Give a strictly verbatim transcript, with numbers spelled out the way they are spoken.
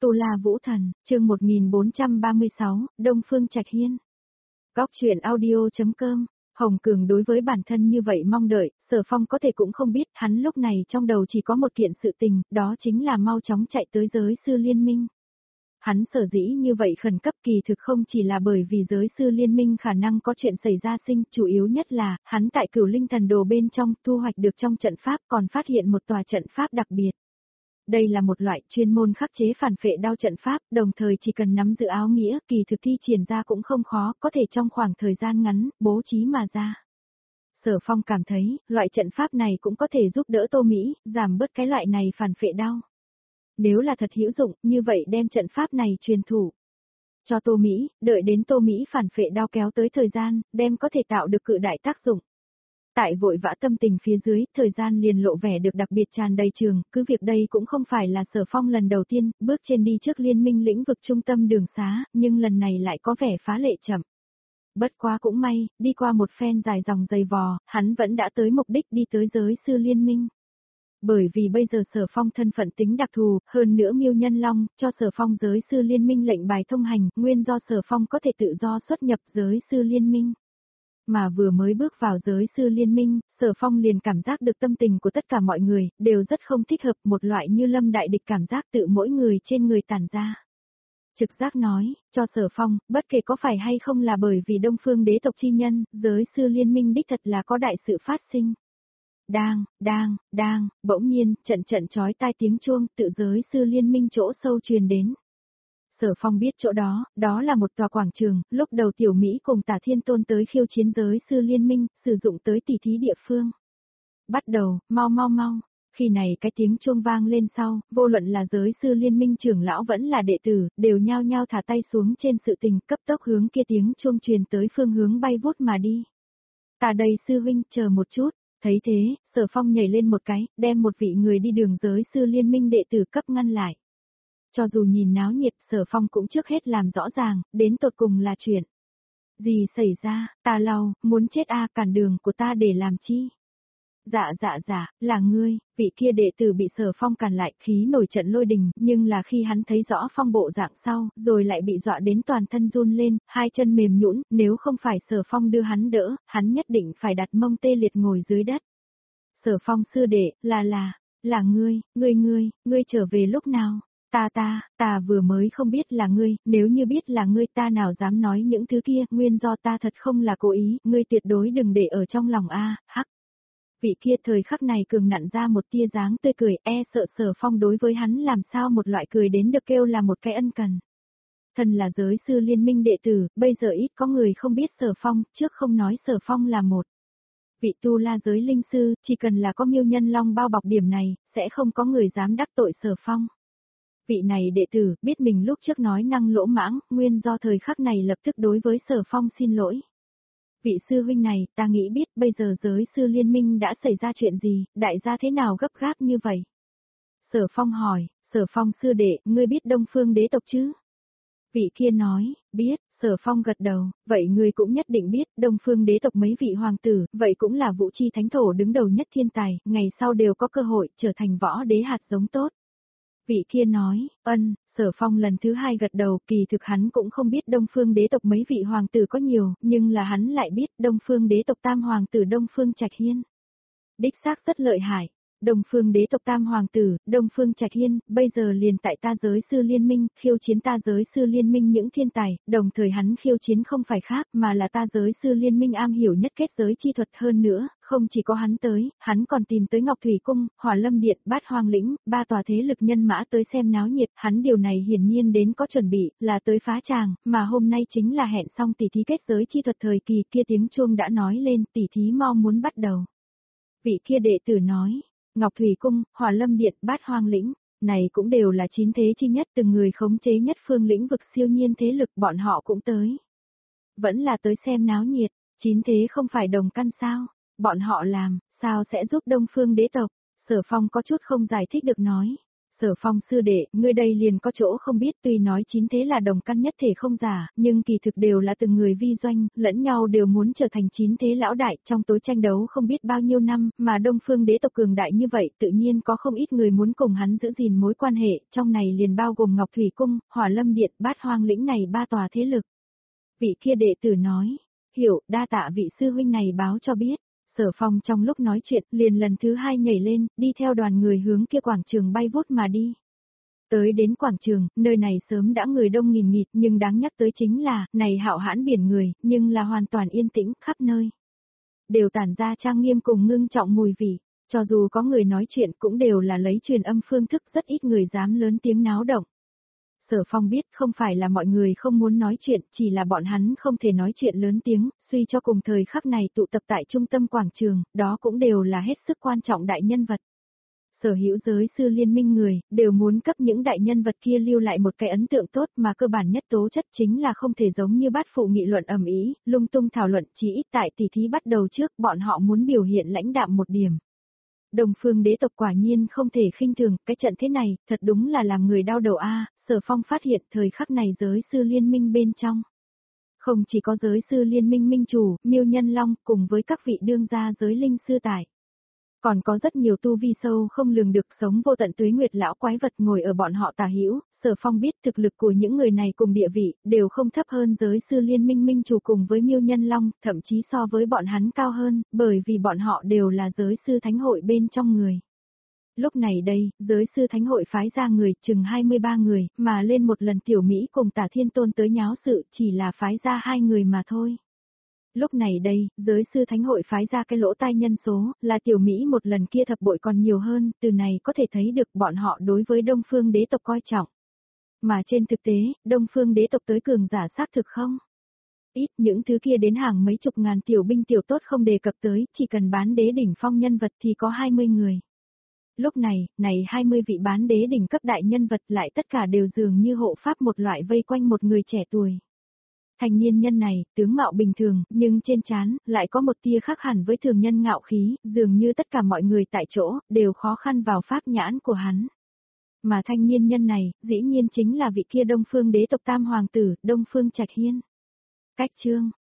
Tu La Vũ Thần, chương một nghìn bốn trăm ba mươi sáu, Đông Phương Trạch Hiên. Góc truyện audio chấm com. Hồng Cường đối với bản thân như vậy mong đợi, Sở Phong có thể cũng không biết, hắn lúc này trong đầu chỉ có một kiện sự tình, đó chính là mau chóng chạy tới giới sư liên minh. Hắn sở dĩ như vậy khẩn cấp kỳ thực không chỉ là bởi vì giới sư liên minh khả năng có chuyện xảy ra sinh, chủ yếu nhất là, hắn tại Cửu Linh Thần Đồ bên trong thu hoạch được trong trận pháp còn phát hiện một tòa trận pháp đặc biệt. Đây là một loại chuyên môn khắc chế phản phệ đao trận pháp, đồng thời chỉ cần nắm giữ áo nghĩa, kỳ thực thi triển ra cũng không khó, có thể trong khoảng thời gian ngắn, bố trí mà ra. Sở Phong cảm thấy, loại trận pháp này cũng có thể giúp đỡ Tô Mỹ, giảm bớt cái loại này phản phệ đao. Nếu là thật hữu dụng, như vậy đem trận pháp này truyền thủ cho Tô Mỹ, đợi đến Tô Mỹ phản phệ đao kéo tới thời gian, đem có thể tạo được cự đại tác dụng. Tại vội vã tâm tình phía dưới, thời gian liền lộ vẻ được đặc biệt tràn đầy trường, cứ việc đây cũng không phải là Sở Phong lần đầu tiên, bước trên đi trước liên minh lĩnh vực trung tâm đường xá, nhưng lần này lại có vẻ phá lệ chậm. Bất quá cũng may, đi qua một phen dài dòng dày vò, hắn vẫn đã tới mục đích đi tới giới sư liên minh. Bởi vì bây giờ Sở Phong thân phận tính đặc thù, hơn nữa Miêu Nhân Long, cho Sở Phong giới sư liên minh lệnh bài thông hành, nguyên do Sở Phong có thể tự do xuất nhập giới sư liên minh. Mà vừa mới bước vào giới sư liên minh, Sở Phong liền cảm giác được tâm tình của tất cả mọi người, đều rất không thích hợp, một loại như lâm đại địch cảm giác tự mỗi người trên người tản ra. Trực giác nói, cho Sở Phong, bất kể có phải hay không là bởi vì Đông Phương đế tộc chi nhân, giới sư liên minh đích thật là có đại sự phát sinh. Đang, đang, đang, bỗng nhiên, trận trận chói tai tiếng chuông, tự giới sư liên minh chỗ sâu truyền đến. Sở Phong biết chỗ đó, đó là một tòa quảng trường, lúc đầu Tiểu Mỹ cùng Tả Thiên Tôn tới khiêu chiến giới sư liên minh, sử dụng tới tỉ thí địa phương. Bắt đầu, mau mau mau, khi này cái tiếng chuông vang lên sau, vô luận là giới sư liên minh trưởng lão vẫn là đệ tử, đều nhao nhao thả tay xuống trên sự tình, cấp tốc hướng kia tiếng chuông truyền tới phương hướng bay vút mà đi. Ta đây sư huynh, chờ một chút. Thấy thế, Sở Phong nhảy lên một cái, đem một vị người đi đường giới sư liên minh đệ tử cấp ngăn lại. Cho dù nhìn náo nhiệt, Sở Phong cũng trước hết làm rõ ràng, đến tột cùng là chuyện gì xảy ra, ta lau, muốn chết a, cản đường của ta để làm chi? Dạ dạ dạ, là ngươi, vị kia đệ tử bị Sở Phong cản lại, khí nổi trận lôi đình, nhưng là khi hắn thấy rõ Phong bộ dạng sau, rồi lại bị dọa đến toàn thân run lên, hai chân mềm nhũn, nếu không phải Sở Phong đưa hắn đỡ, hắn nhất định phải đặt mông tê liệt ngồi dưới đất. Sở Phong sư đệ, là là, là ngươi, ngươi ngươi, ngươi trở về lúc nào? Ta ta, ta vừa mới không biết là ngươi, nếu như biết là ngươi ta nào dám nói những thứ kia, nguyên do ta thật không là cố ý, ngươi tuyệt đối đừng để ở trong lòng a, hắc. Vị kia thời khắc này cường nặn ra một tia dáng tươi cười, e sợ Sở Phong đối với hắn làm sao một loại cười đến được kêu là một cái ân cần. Thần là giới sư liên minh đệ tử, bây giờ ít có người không biết Sở Phong, trước không nói Sở Phong là một vị tu la giới linh sư, chỉ cần là có Miêu Nhân Long bao bọc điểm này, sẽ không có người dám đắc tội Sở Phong. Vị này đệ tử, biết mình lúc trước nói năng lỗ mãng, nguyên do thời khắc này lập tức đối với Sở Phong xin lỗi. Vị sư huynh này, ta nghĩ biết bây giờ giới sư liên minh đã xảy ra chuyện gì, đại gia thế nào gấp gáp như vậy? Sở Phong hỏi, Sở Phong sư đệ, ngươi biết Đông Phương đế tộc chứ? Vị kia nói, biết. Sở Phong gật đầu, vậy ngươi cũng nhất định biết, Đông Phương đế tộc mấy vị hoàng tử, vậy cũng là vũ chi thánh thổ đứng đầu nhất thiên tài, ngày sau đều có cơ hội trở thành võ đế hạt giống tốt. Vị kia nói, ân, Sở Phong lần thứ hai gật đầu, kỳ thực hắn cũng không biết Đông Phương đế tộc mấy vị hoàng tử có nhiều, nhưng là hắn lại biết Đông Phương đế tộc tam hoàng tử Đông Phương Trạch Hiên. Đích xác rất lợi hại. Đông Phương đế tộc tam hoàng tử, Đông Phương Trạch Hiên, bây giờ liền tại ta giới sư liên minh, khiêu chiến ta giới sư liên minh những thiên tài, đồng thời hắn khiêu chiến không phải khác, mà là ta giới sư liên minh am hiểu nhất kết giới chi thuật hơn nữa, không chỉ có hắn tới, hắn còn tìm tới Ngọc Thủy Cung, Hỏa Lâm Điện, Bát Hoang Lĩnh, ba tòa thế lực nhân mã tới xem náo nhiệt, hắn điều này hiển nhiên đến có chuẩn bị, là tới phá tràng, mà hôm nay chính là hẹn xong tỷ thí kết giới chi thuật thời kỳ kia tiếng chuông đã nói lên, tỷ thí mau muốn bắt đầu. Vị kia đệ tử nói. Ngọc Thủy Cung, Hỏa Lâm Điện, Bát Hoang Lĩnh, này cũng đều là chín thế chi nhất, từng người khống chế nhất phương lĩnh vực siêu nhiên thế lực, bọn họ cũng tới. Vẫn là tới xem náo nhiệt, chín thế không phải đồng căn sao, bọn họ làm, sao sẽ giúp Đông Phương đế tộc? Sở Phong có chút không giải thích được nói. Sở Phong sư đệ, ngươi đây liền có chỗ không biết, tuy nói chín thế là đồng căn nhất thể không giả, nhưng kỳ thực đều là từng người vi doanh, lẫn nhau đều muốn trở thành chín thế lão đại, trong tối tranh đấu không biết bao nhiêu năm, mà Đông Phương đế tộc cường đại như vậy, tự nhiên có không ít người muốn cùng hắn giữ gìn mối quan hệ, trong này liền bao gồm Ngọc Thủy Cung, Hỏa Lâm Điện, Bát Hoang lĩnh này ba tòa thế lực. Vị kia đệ tử nói, hiểu, đa tạ vị sư huynh này báo cho biết. Sở Phong trong lúc nói chuyện, liền lần thứ hai nhảy lên, đi theo đoàn người hướng kia quảng trường bay vút mà đi. Tới đến quảng trường, nơi này sớm đã người đông nghìn nghịt, nhưng đáng nhắc tới chính là, này hạo hãn biển người, nhưng là hoàn toàn yên tĩnh, khắp nơi. Đều tản ra trang nghiêm cùng ngưng trọng mùi vị, cho dù có người nói chuyện cũng đều là lấy truyền âm phương thức, rất ít người dám lớn tiếng náo động. Sở Phong biết không phải là mọi người không muốn nói chuyện, chỉ là bọn hắn không thể nói chuyện lớn tiếng, suy cho cùng thời khắc này tụ tập tại trung tâm quảng trường, đó cũng đều là hết sức quan trọng đại nhân vật. Sở hữu giới sư liên minh người, đều muốn cấp những đại nhân vật kia lưu lại một cái ấn tượng tốt mà cơ bản nhất tố chất chính là không thể giống như bát phụ nghị luận ầm ĩ, lung tung thảo luận, chỉ ít tại tỷ thí bắt đầu trước bọn họ muốn biểu hiện lãnh đạm một điểm. Đông Phương đế tộc quả nhiên không thể khinh thường, cái trận thế này, thật đúng là làm người đau đầu a. Sở Phong phát hiện thời khắc này giới sư liên minh bên trong. Không chỉ có giới sư liên minh minh chủ, Miêu Nhân Long, cùng với các vị đương gia giới linh sư tài. Còn có rất nhiều tu vi sâu không lường được sống vô tận tuế nguyệt lão quái vật ngồi ở bọn họ tả hữu. Sở Phong biết thực lực của những người này cùng địa vị, đều không thấp hơn giới sư liên minh minh chủ cùng với Miêu Nhân Long, thậm chí so với bọn hắn cao hơn, bởi vì bọn họ đều là giới sư thánh hội bên trong người. Lúc này đây, giới sư thánh hội phái ra người chừng hai mươi ba người, mà lên một lần tiểu Mỹ cùng Tả Thiên Tôn tới nháo sự chỉ là phái ra hai người mà thôi. Lúc này đây, giới sư thánh hội phái ra cái lỗ tai nhân số, là tiểu Mỹ một lần kia thập bội còn nhiều hơn, từ này có thể thấy được bọn họ đối với Đông Phương đế tộc coi trọng. Mà trên thực tế, Đông Phương đế tộc tới cường giả xác thực không? Ít những thứ kia đến hàng mấy chục ngàn tiểu binh tiểu tốt không đề cập tới, chỉ cần bán đế đỉnh phong nhân vật thì có hai mươi người. Lúc này, này hai mươi vị bán đế đỉnh cấp đại nhân vật lại tất cả đều dường như hộ pháp một loại vây quanh một người trẻ tuổi. Thanh niên nhân này, tướng mạo bình thường, nhưng trên trán lại có một tia khác hẳn với thường nhân ngạo khí, dường như tất cả mọi người tại chỗ, đều khó khăn vào pháp nhãn của hắn. Mà thanh niên nhân này, dĩ nhiên chính là vị kia Đông Phương đế tộc tam hoàng tử, Đông Phương Trạch Hiên. Cách chương